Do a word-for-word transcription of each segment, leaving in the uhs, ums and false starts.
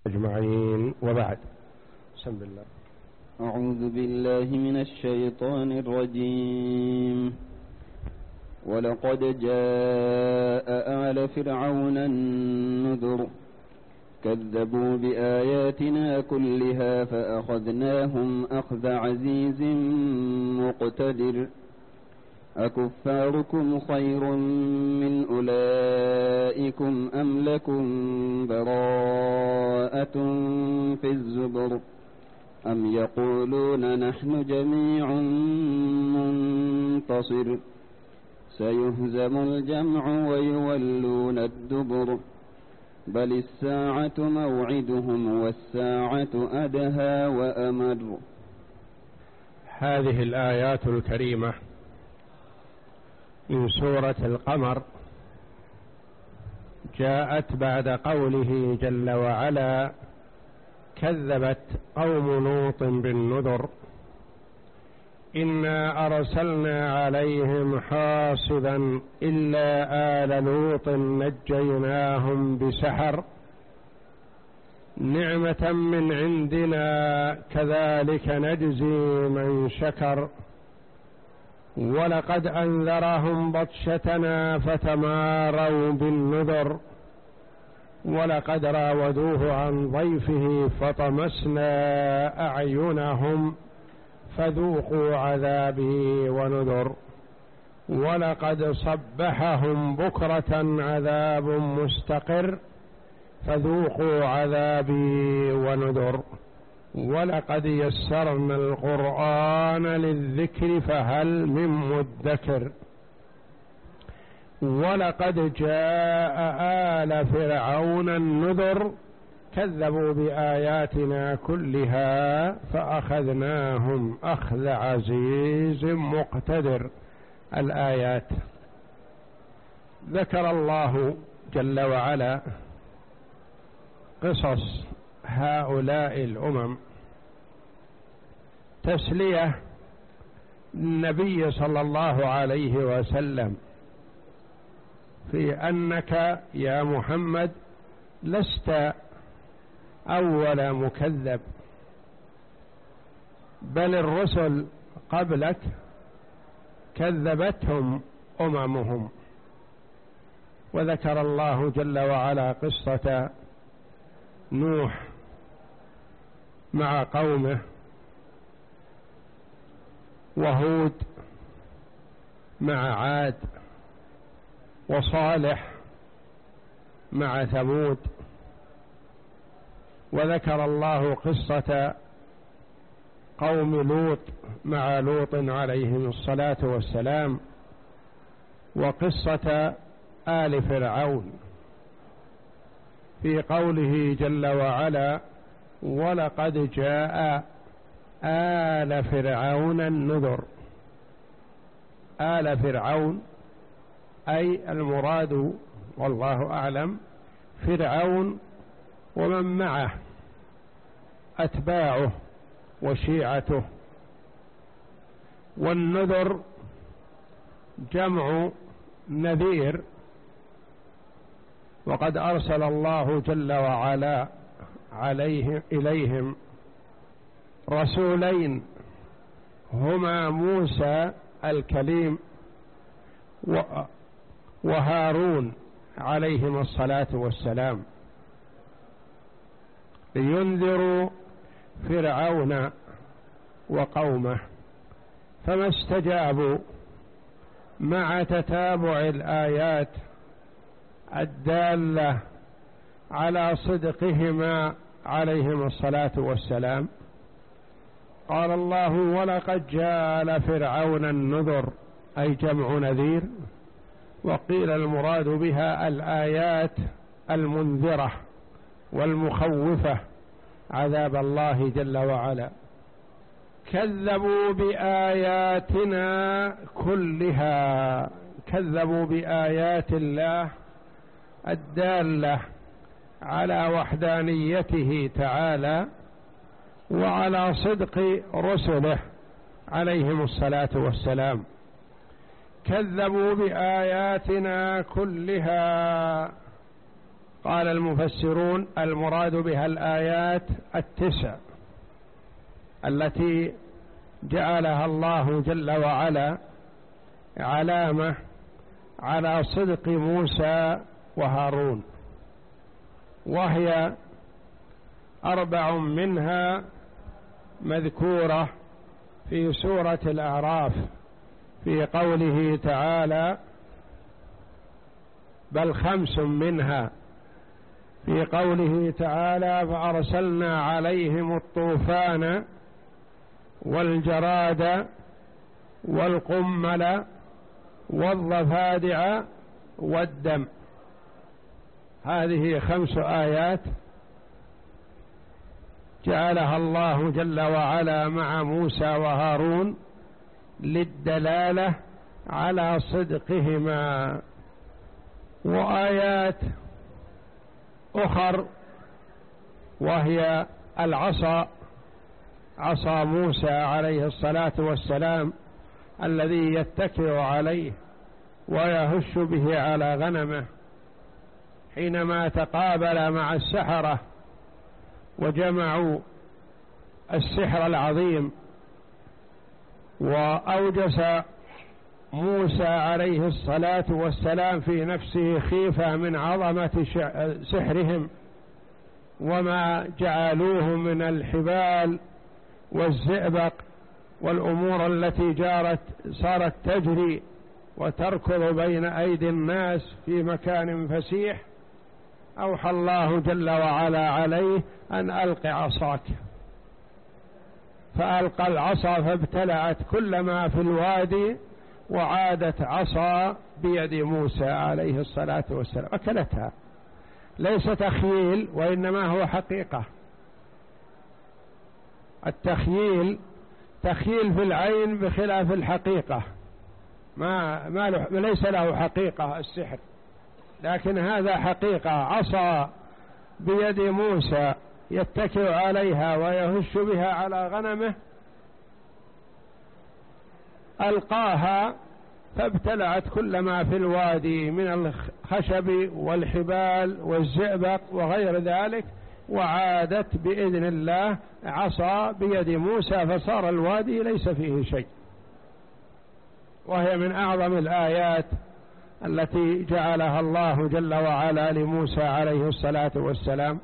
أجمعين، وبعد. بسم الله. أعوذ بالله من الشيطان الرجيم. ولقد جاء آل فرعون النذر كذبوا بآياتنا كلها فأخذناهم أخذ عزيز مقتدر. أكفاركم خير من أولئكم أم لكم براءة في الزبر أم يقولون نحن جميع منتصر سيهزم الجمع ويولون الدبر بل الساعة موعدهم والساعة أدهى وأمر. هذه الآيات الكريمة من سورة القمر جاءت بعد قوله جل وعلا: كذبت قوم لوط بالنذر إنا أرسلنا عليهم حاصبا إلا آل لوط نجيناهم بسحر نعمة من عندنا كذلك نجزي من شكر ولقد أنذرهم بطشتنا فتماروا بالنذر ولقد راودوه عن ضيفه فطمسنا أعينهم فذوقوا عذابي ونذر ولقد صبحهم بكرة عذاب مستقر فذوقوا عذابي ونذر ولقد يسرنا القرآن للذكر فهل من مدكر ولقد جاء آل فرعون النذر كذبوا بآياتنا كلها فأخذناهم أخذ عزيز مقتدر. الآيات ذكر الله جل وعلا قصص هؤلاء الأمم تسلية النبي صلى الله عليه وسلم في أنك يا محمد لست أول مكذب، بل الرسل قبلك كذبتهم أممهم. وذكر الله جل وعلا قصة نوح مع قومه، وهود مع عاد، وصالح مع ثمود. وذكر الله قصة قوم لوط مع لوط عليهم الصلاة والسلام، وقصة آل فرعون في قوله جل وعلا: ولقد جاء آل فرعون النذر. آل فرعون أي المراد والله أعلم فرعون ومن معه أتباعه وشيعته. والنذر جمع نذير، وقد أرسل الله جل وعلا عليهم إليهم رسولين هما موسى الكليم وهارون عليهم الصلاة والسلام، لينذروا فرعون وقومه، فما استجابوا مع تتابع الآيات الدالة على صدقهما عليهم الصلاة والسلام. قال الله: ولقد جاء لفرعون النذر، أي جمع نذير. وقيل المراد بها الآيات المنذرة والمخوفة عذاب الله جل وعلا. كذبوا بآياتنا كلها، كذبوا بآيات الله الدالة على وحدانيته تعالى وعلى صدق رسله عليهم الصلاة والسلام. كذبوا بآياتنا كلها قال المفسرون المراد بها الآيات التسع التي جعلها الله جل وعلا علامة على صدق موسى وهارون، وهي أربع منها مذكورة في سورة الأعراف في قوله تعالى بل خمس منها في قوله تعالى فأرسلنا عليهم الطوفان والجراد والقمل والضفادع والدم. هذه خمس آيات جعلها الله جل وعلا مع موسى وهارون للدلالة على صدقهما. وآيات أخر وهي العصا، عصا موسى عليه الصلاة والسلام الذي يتكئ عليه ويهش به على غنمه حينما تقابل مع السحرة وجمعوا السحر العظيم، وأوجس موسى عليه الصلاة والسلام في نفسه خيفة من عظمة سحرهم وما جعلوه من الحبال والزئبق والأمور التي جارت صارت تجري وتركض بين أيدي الناس في مكان فسيح. أوحى الله جل وعلا عليه أن ألق عصاك، فألقى العصا فابتلعت كل ما في الوادي وعادت عصا بيد موسى عليه الصلاة والسلام أكلتها. ليس تخييل وإنما هو حقيقة. التخييل تخييل في العين بخلاف الحقيقة، ما, ما له ليس له حقيقة السحر، لكن هذا حقيقة. عصا بيد موسى يتكئ عليها ويهش بها على غنمه، ألقاها فابتلعت كل ما في الوادي من الخشب والحبال والزئبق وغير ذلك، وعادت بإذن الله عصا بيد موسى فصار الوادي ليس فيه شيء. وهي من أعظم الآيات التي جعلها الله جل وعلا لموسى عليه الصلاة والسلام.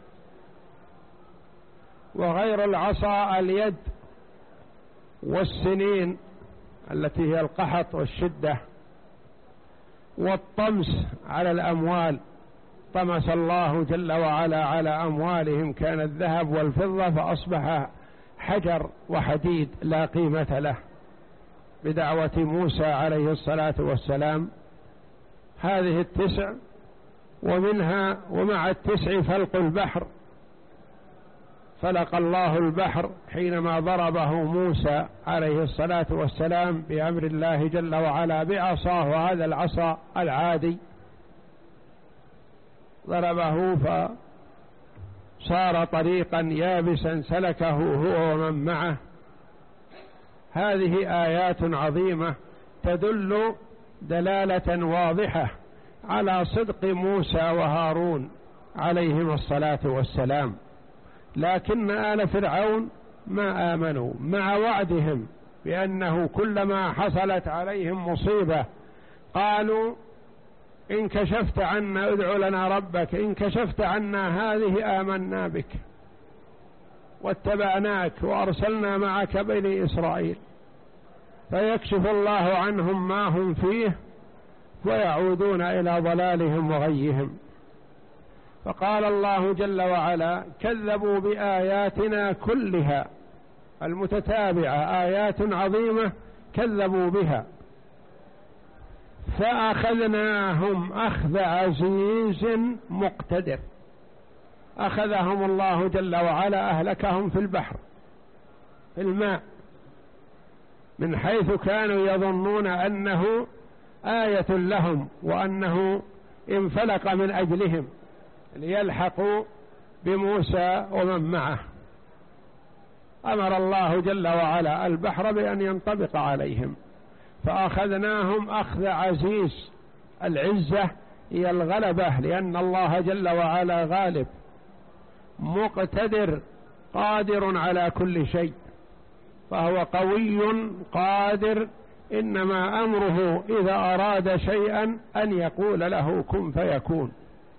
وغير العصا اليد والسنين التي هي القحط والشدة، والطمس على الأموال، طمس الله جل وعلا على أموالهم كان الذهب والفضة فأصبح حجر وحديد لا قيمة له بدعوة موسى عليه الصلاة والسلام. هذه التسع، ومنها ومع التسع فلق البحر، فلق الله البحر حينما ضربه موسى عليه الصلاة والسلام بأمر الله جل وعلا بعصاه، هذا العصا العادي ضربه فصار طريقا يابسا سلكه هو ومن معه. هذه آيات عظيمة تدل دلالة واضحة على صدق موسى وهارون عليهم الصلاة والسلام. لكن آل فرعون ما آمنوا مع وعدهم بأنه كلما حصلت عليهم مصيبة قالوا إن كشفت عنا ادع لنا ربك، إن كشفت عنا هذه آمنا بك واتبعناك وأرسلنا معك بني إسرائيل، فيكشف الله عنهم ما هم فيه ويعودون إلى ضلالهم وغيهم. فقال الله جل وعلا كذبوا بآياتنا كلها المتتابعة، آيات عظيمة كذبوا بها، فأخذناهم أخذ عزيز مقتدر. أخذهم الله جل وعلا أهلكهم في البحر في الماء، من حيث كانوا يظنون أنه آية لهم وأنه انفلق من أجلهم ليلحقوا بموسى ومن معه. أمر الله جل وعلا البحر بأن ينطبق عليهم، فأخذناهم أخذ عزيز. العزة هي الغلبة، لأن الله جل وعلا غالب مقتدر قادر على كل شيء، فهو قوي قادر، إنما أمره إذا أراد شيئا أن يقول له كن فيكون.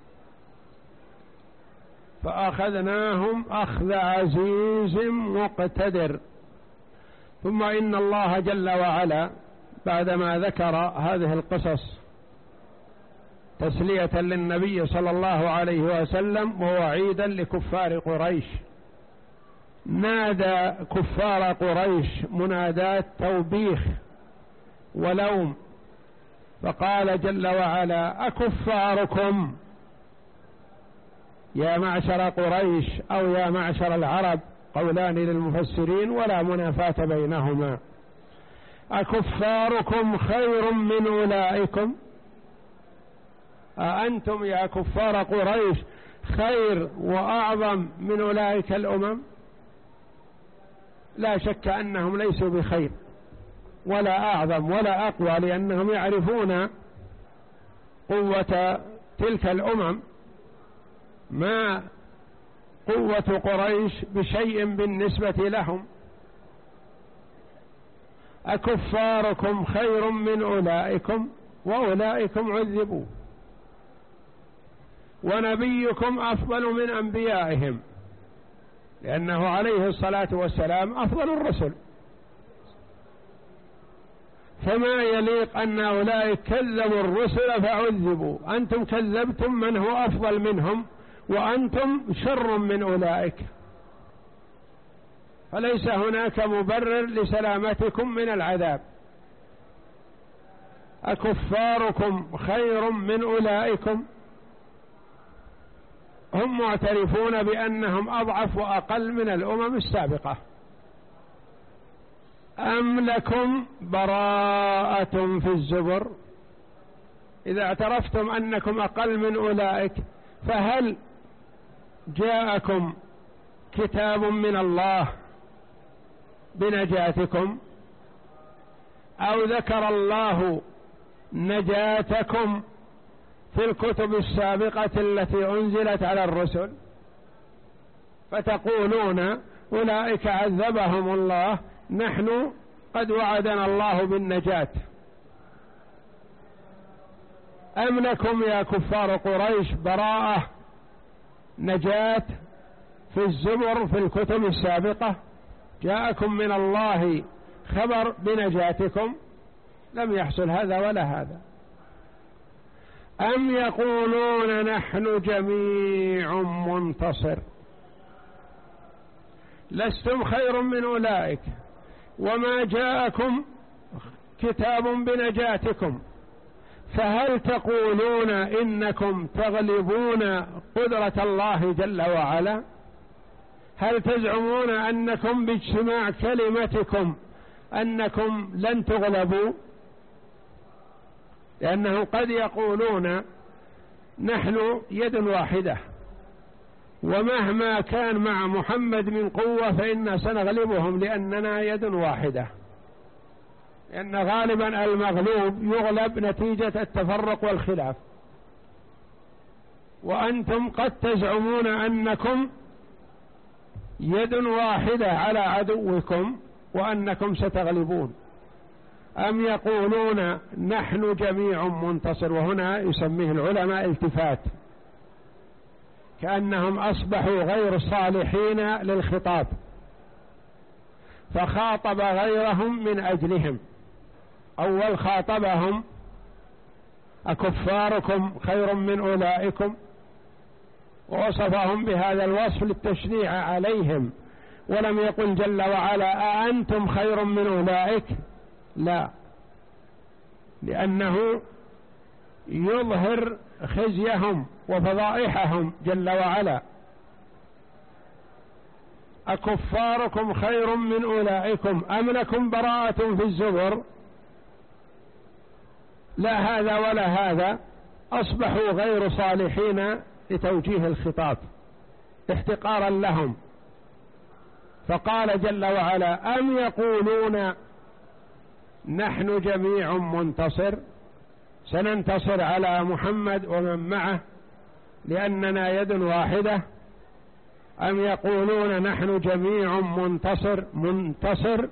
فأخذناهم أخذ عزيز مقتدر. ثم إن الله جل وعلا بعدما ذكر هذه القصص تسلية للنبي صلى الله عليه وسلم ووعيدا لكفار قريش، نادى كفار قريش منادات توبيخ ولوم، فقال جل وعلا أكفاركم يا معشر قريش أو يا معشر العرب، قولان للمفسرين ولا منافاة بينهما، أكفاركم خير من أولئكم؟ أأنتم يا كفار قريش خير وأعظم من أولئك الأمم؟ لا شك أنهم ليسوا بخير ولا أعظم ولا أقوى، لأنهم يعرفون قوة تلك الأمم، ما قوة قريش بشيء بالنسبة لهم. أكفاركم خير من أولئكم وأولئكم عذبوا، ونبيكم أفضل من أنبيائهم، لأنه عليه الصلاة والسلام أفضل الرسل، فما يليق أن أولئك كذبوا الرسل فعذبوا، أنتم كذبتم من هو أفضل منهم وأنتم شر من أولئك، فليس هناك مبرر لسلامتكم من العذاب. أكفاركم خير من أولئكم؟ هم معترفون بأنهم أضعف وأقل من الأمم السابقة. أم لكم براءة في الزبر؟ إذا اعترفتم أنكم أقل من أولئك، فهل جاءكم كتاب من الله بنجاتكم، أو ذكر الله نجاتكم في الكتب السابقة التي أنزلت على الرسل، فتقولون أولئك عذبهم الله، نحن قد وعدنا الله بالنجاة؟ أم لكم يا كفار قريش براءة نجاة في الزبر في الكتب السابقة؟ جاءكم من الله خبر بنجاتكم؟ لم يحصل هذا ولا هذا. أم يقولون نحن جميع منتصر؟ لستم خير من أولئك، وما جاءكم كتاب بنجاتكم، فهل تقولون إنكم تغلبون قدرة الله جل وعلا؟ هل تزعمون أنكم باجتماع كلمتكم أنكم لن تغلبوا؟ لأنه قد يقولون نحن يد واحدة، ومهما كان مع محمد من قوة فإنا سنغلبهم لأننا يد واحدة، لأن غالبا المغلوب يغلب نتيجة التفرق والخلاف، وأنتم قد تزعمون أنكم يد واحدة على عدوكم وأنكم ستغلبون. أم يقولون نحن جميع منتصر، وهنا يسميه العلماء التفات، كأنهم أصبحوا غير صالحين للخطاب، فخاطب غيرهم من أجلهم. أول خاطبهم أكفاركم خير من أولئكم، ووصفهم بهذا الوصف للتشنيع عليهم، ولم يقل جل وعلا أأنتم خير من أولئك، لا، لأنه يظهر خزيهم وفضائحهم جل وعلا. أكفاركم خير من أولئكم أم لكم براءة في الزبر؟ لا هذا ولا هذا، أصبحوا غير صالحين لتوجيه الخطاب احتقارا لهم، فقال جل وعلا أم يقولون نحن جميع منتصر؟ سننتصر على محمد ومن معه لأننا يد واحدة، أم يقولون نحن جميع منتصر منتصر؟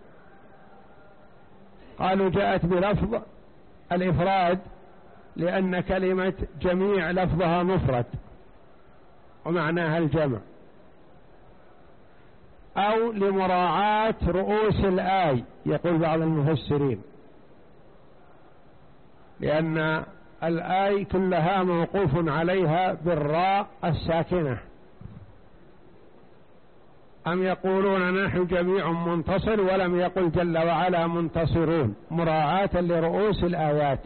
قالوا جاءت بلفظ الإفراد لأن كلمة جميع لفظها مفرد ومعناها الجمع، أو لمراعاة رؤوس الآي يقول بعض المفسرين، لأن الآي كلها موقوف عليها بالراء الساكنة. أم يقولون نحن جميع منتصر ولم يقل جل وعلا منتصرون مراعاة لرؤوس الآيات.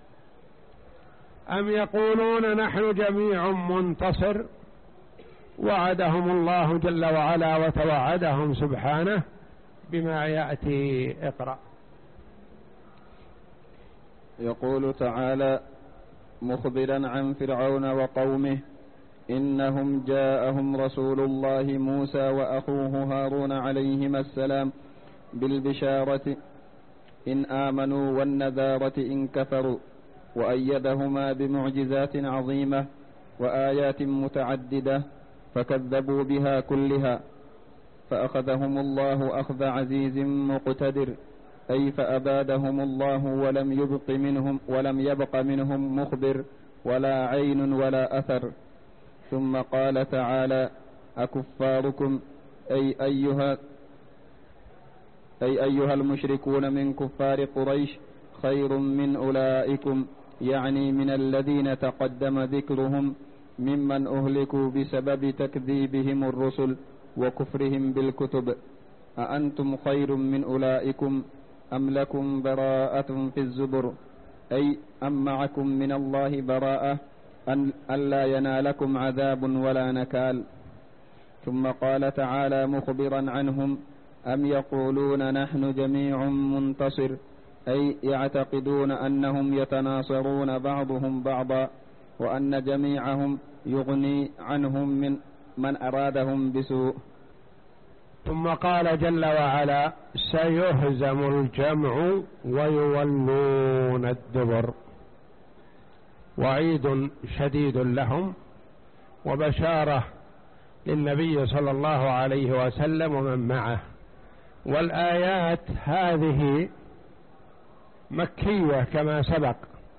أم يقولون نحن جميع منتصر، وعدهم الله جل وعلا وتوعدهم سبحانه بما يأتي. اقرأ. يقول تعالى مخبرا عن فرعون وقومه: إنهم جاءهم رسول الله موسى وأخوه هارون عليهما السلام بالبشارة إن آمنوا والنذارة إن كفروا، وأيدهما بمعجزات عظيمة وآيات متعددة فكذبوا بها كلها، فأخذهم الله أخذ عزيز مقتدر، أي فأبادهم الله ولم يبق منهم ولم يبق منهم مخبر ولا عين ولا أثر. ثم قال تعالى: أكفاركم أي أيها أي أيها المشركون من كفار قريش خير من أولئكم، يعني من الذين تقدم ذكرهم ممن أهلكوا بسبب تكذيبهم الرسل وكفرهم بالكتب. أأنتم خير من أولئكم أم لكم براءة في الزبر، أي أم معكم من الله براءة أن ألا ينالكم عذاب ولا نكال. ثم قال تعالى مخبرا عنهم: أم يقولون نحن جميع منتصر، أي يعتقدون أنهم يتناصرون بعضهم بعضا، وأن جميعهم يغني عنهم من من أرادهم بسوء. ثم قال جل وعلا: سيهزم الجمع ويولون الدبر. وعيد شديد لهم وبشارة للنبي صلى الله عليه وسلم ومن معه. والآيات هذه مكية كما سبق،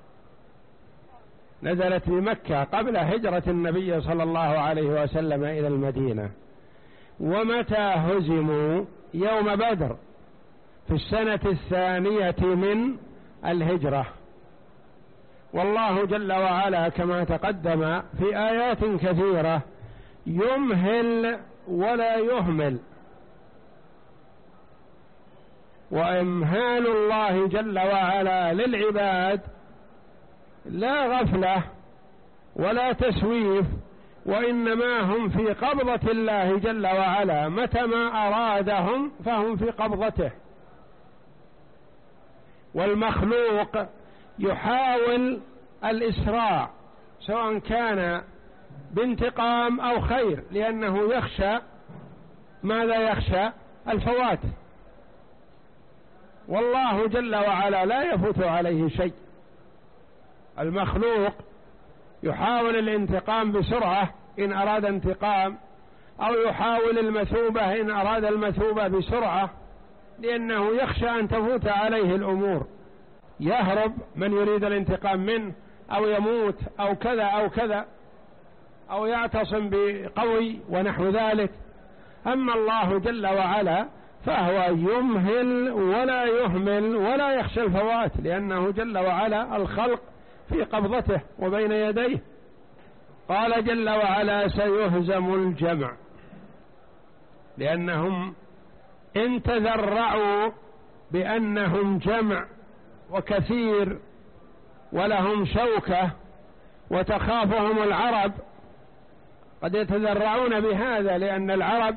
نزلت بمكة قبل هجرة النبي صلى الله عليه وسلم إلى المدينة. ومتى هزموا؟ يوم بدر في السنة الثانية من الهجرة. والله جل وعلا كما تقدم في آيات كثيرة يمهل ولا يهمل، وإمهال الله جل وعلا للعباد لا غفلة ولا تسويف، وإنما هم في قبضة الله جل وعلا، متى ما أرادهم فهم في قبضته. والمخلوق يحاول الإسراع سواء كان بانتقام أو خير، لأنه يخشى ماذا؟ يخشى الفوات، والله جل وعلا لا يفوت عليه شيء. المخلوق يحاول الانتقام بسرعة إن أراد انتقام، أو يحاول المثوبة إن أراد المثوبة بسرعة، لأنه يخشى أن تفوت عليه الأمور، يهرب من يريد الانتقام منه، أو يموت أو كذا أو كذا، أو يعتصم بقوي ونحو ذلك. أما الله جل وعلا فهو يمهل ولا يهمل ولا يخشى الفوات، لأنه جل وعلا الخلق في قبضته وبين يديه. قال جل وعلا: سيهزم الجمع، لأنهم إن تذرعوا بأنهم جمع وكثير ولهم شوكة وتخافهم العرب، قد يتذرعون بهذا، لأن العرب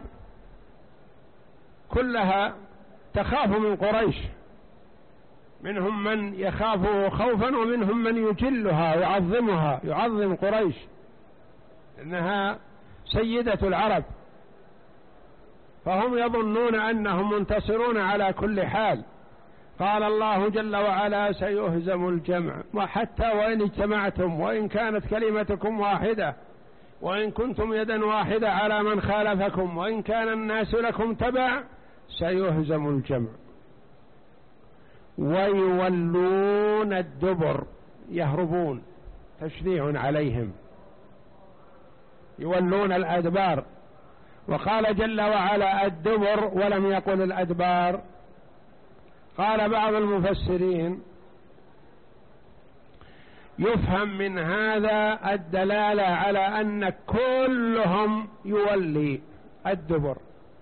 كلها تخاف من قريش، منهم من يخافه خوفا ومنهم من يجلها ويعظمها، يعظم قريش إنها سيدة العرب، فهم يظنون أنهم منتصرون على كل حال. قال الله جل وعلا سيهزم الجمع، وحتى وإن اجتمعتم وإن كانت كلمتكم واحدة وإن كنتم يدا واحدة على من خالفكم وإن كان الناس لكم تبع سيهزم الجمع. ويولون الدبر، يهربون، تشريع عليهم، يولون الأدبار. وقال جل وعلا الدبر ولم يقل الأدبار. قال بعض المفسرين يفهم من هذا الدلالة على أن كلهم يولي الدبر،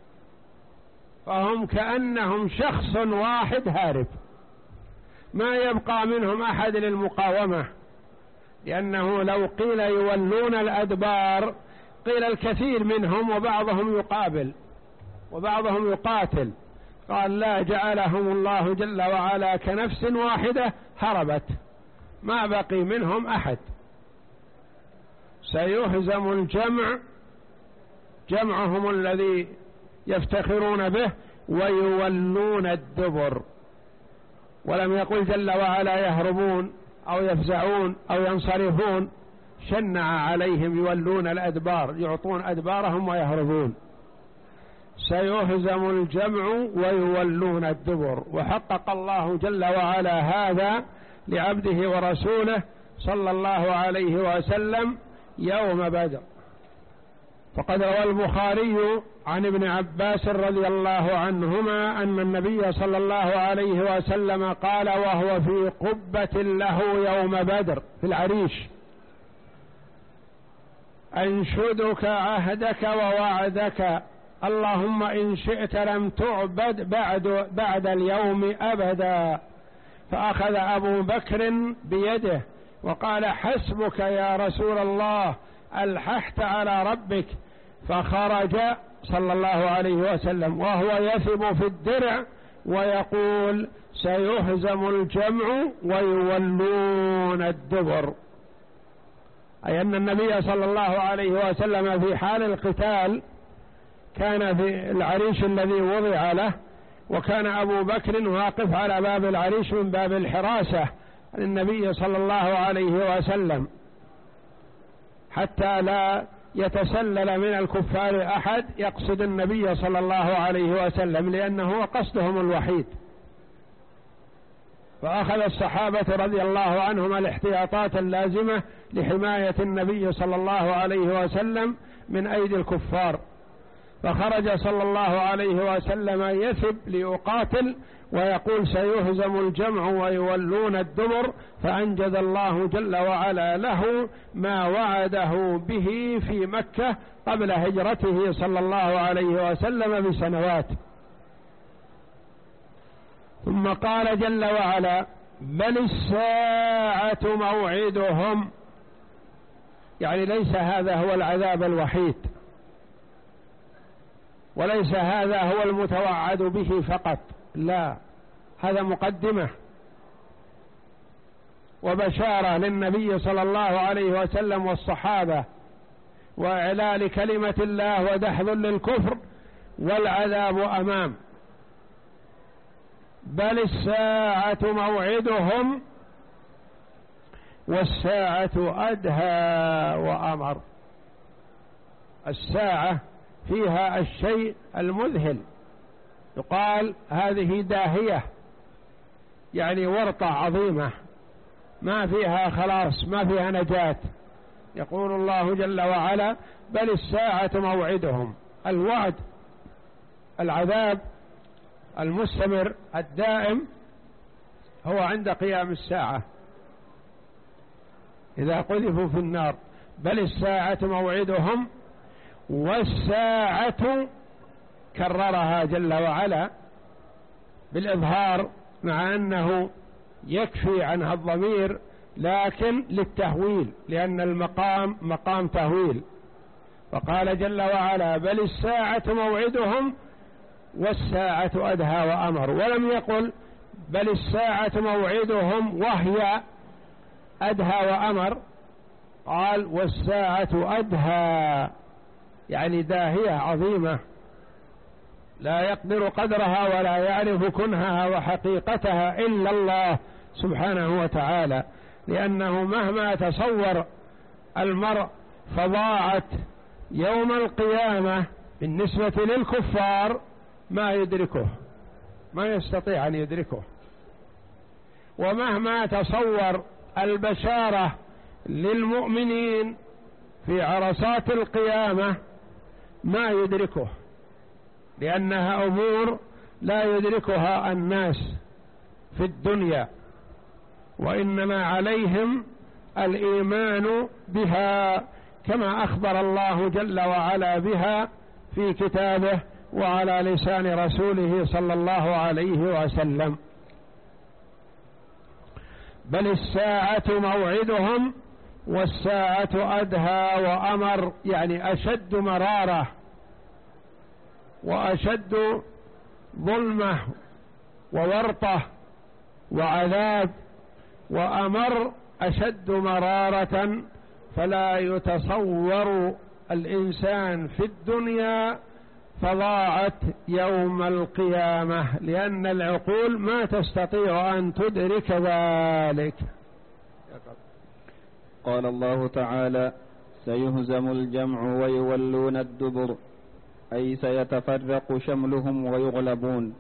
فهم كأنهم شخص واحد هارب، ما يبقى منهم أحد للمقاومة، لأنه لو قيل يولون الأدبار قيل الكثير منهم وبعضهم يقابل وبعضهم يقاتل. قال لا، جعلهم الله جل وعلا كنفس واحدة هربت، ما بقي منهم أحد. سيهزم الجمع، جمعهم الذي يفتخرون به، ويولون الدبر. ولم يقل جل وعلا يهربون أو يفزعون أو ينصرفون، شنع عليهم يولون الأدبار، يعطون أدبارهم ويهربون. سيهزم الجمع ويولون الدبر. وحقق الله جل وعلا هذا لعبده ورسوله صلى الله عليه وسلم يوم بدر. فقد روى البخاري عن ابن عباس رضي الله عنهما أن النبي صلى الله عليه وسلم قال وهو في قبة له يوم بدر في العريش: أنشدك عهدك ووعدك، اللهم إن شئت لم تعبد بعد, بعد اليوم أبدا. فأخذ أبو بكر بيده وقال: حسبك يا رسول الله، ألححت على ربك. فخرج صلى الله عليه وسلم وهو يثب في الدرع ويقول: سيهزم الجمع ويولون الدبر، أي أن النبي صلى الله عليه وسلم في حال القتال كان في العريش الذي وضع له، وكان أبو بكر واقف على باب العريش من باب الحراسة للنبي صلى الله عليه وسلم حتى لا يتسلل من الكفار أحد يقصد النبي صلى الله عليه وسلم، لأنه قصدهم الوحيد. فأخذ الصحابة رضي الله عنهم الاحتياطات اللازمة لحماية النبي صلى الله عليه وسلم من أيدي الكفار. فخرج صلى الله عليه وسلم يثب ليقاتل ويقول: سيهزم الجمع ويولون الدبر. فأنجز الله جل وعلا له ما وعده به في مكة قبل هجرته صلى الله عليه وسلم بسنوات. ثم قال جل وعلا: بل الساعة موعدهم، يعني ليس هذا هو العذاب الوحيد، وليس هذا هو المتوعد به فقط، لا، هذا مقدمة وبشارة للنبي صلى الله عليه وسلم والصحابة، وإعلال كلمة الله ودحض للكفر، والعذاب أمام. بل الساعة موعدهم والساعة أدهى وأمر. الساعة فيها الشيء المذهل، يقال هذه داهية، يعني ورطة عظيمة ما فيها خلاص، ما فيها نجاة. يقول الله جل وعلا: بل الساعة موعدهم، الوعد العذاب المستمر الدائم هو عند قيام الساعة إذا قذفوا في النار. بل الساعة موعدهم والساعة، كررها جل وعلا بالإظهار مع أنه يكفي عنها الضمير، لكن للتهويل، لأن المقام مقام تهويل. وقال جل وعلا: بل الساعة موعدهم والساعة أدهى وأمر. ولم يقل بل الساعة موعدهم وهي أدهى وأمر، قال والساعة أدهى، يعني داهية عظيمة. لا يقدر قدرها ولا يعرف كنهها وحقيقتها إلا الله سبحانه وتعالى، لأنه مهما تصور المرء فضاعت يوم القيامة بالنسبة للكفار ما يدركه، ما يستطيع أن يدركه. ومهما تصور البشارة للمؤمنين في عرصات القيامة ما يدركه، لأنها أمور لا يدركها الناس في الدنيا، وإنما عليهم الإيمان بها كما أخبر الله جل وعلا بها في كتابه وعلى لسان رسوله صلى الله عليه وسلم. بل الساعة موعدهم والساعة أدهى وأمر، يعني أشد مرارة وأشد ظلمة وورطة وعذاب، وأمر أشد مرارة، فلا يتصور الإنسان في الدنيا فضاعت يوم القيامة، لأن العقول ما تستطيع أن تدرك ذلك. قال الله تعالى: سيهزم الجمع ويولون الدبر، أي سيتفرق شملهم ويغلبون.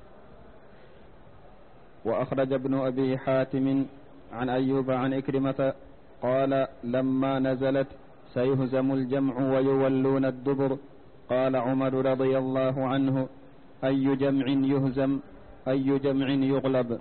وأخرج ابن أبي حاتم عن أيوب عن إكرمة قال: لما نزلت سيهزم الجمع ويولون الدبر، قال عمر رضي الله عنه: أي جمع يهزم أي جمع يغلب.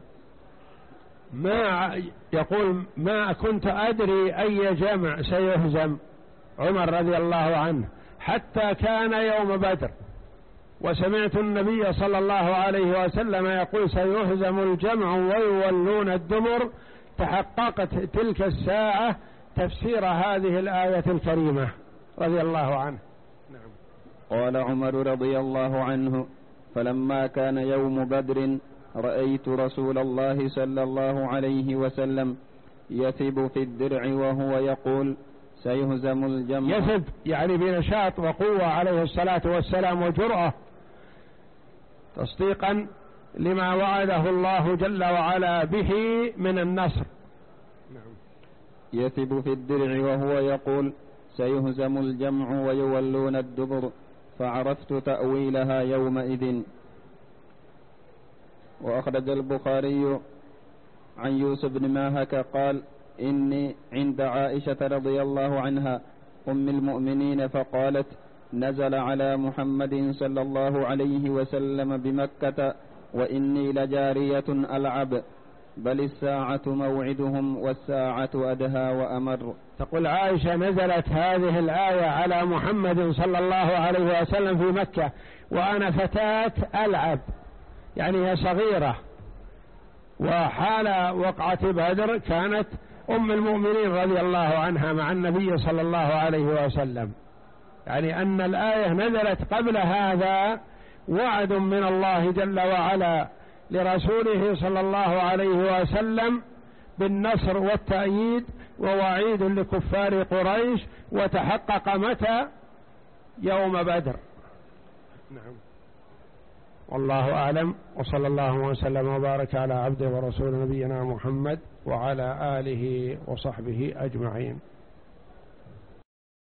ما يقول ما كنت أدري أي جمع سيهزم عمر رضي الله عنه حتى كان يوم بدر، وسمعت النبي صلى الله عليه وسلم يقول سيهزم الجمع ويولون الدبر، تحققت تلك الساعة تفسير هذه الآية الكريمة رضي الله عنه. نعم. قال عمر رضي الله عنه: فلما كان يوم بدر رأيت رسول الله صلى الله عليه وسلم يثب في الدرع وهو يقول: سيهزم الجمع. يثب يعني بنشاط وقوة عليه الصلاة والسلام وجرأة، تصديقا لما وعده الله جل وعلا به من النصر. نعم. يثب في الدرع وهو يقول: سيهزم الجمع ويولون الدبر، فعرفت تأويلها يومئذ. وأخرج البخاري عن يوسف بن ماهك قال: إني عند عائشة رضي الله عنها أم المؤمنين فقالت: نزل على محمد صلى الله عليه وسلم بمكة وإني لجارية ألعب، بل الساعة موعدهم والساعة أدهى وأمر. تقول عائشة: نزلت هذه الآية على محمد صلى الله عليه وسلم في مكة وأنا فتاة ألعب، يعني هي صغيرة، وحال وقعة بدر كانت أم المؤمنين رضي الله عنها مع النبي صلى الله عليه وسلم، يعني أن الآية نزلت قبل هذا وعد من الله جل وعلا لرسوله صلى الله عليه وسلم بالنصر والتأييد، ووعيد لكفار قريش، وتحقق متى؟ يوم بدر. نعم. والله أعلم، وصلى الله وسلم وبارك على عبده ورسول نبينا محمد وعلى آله وصحبه أجمعين.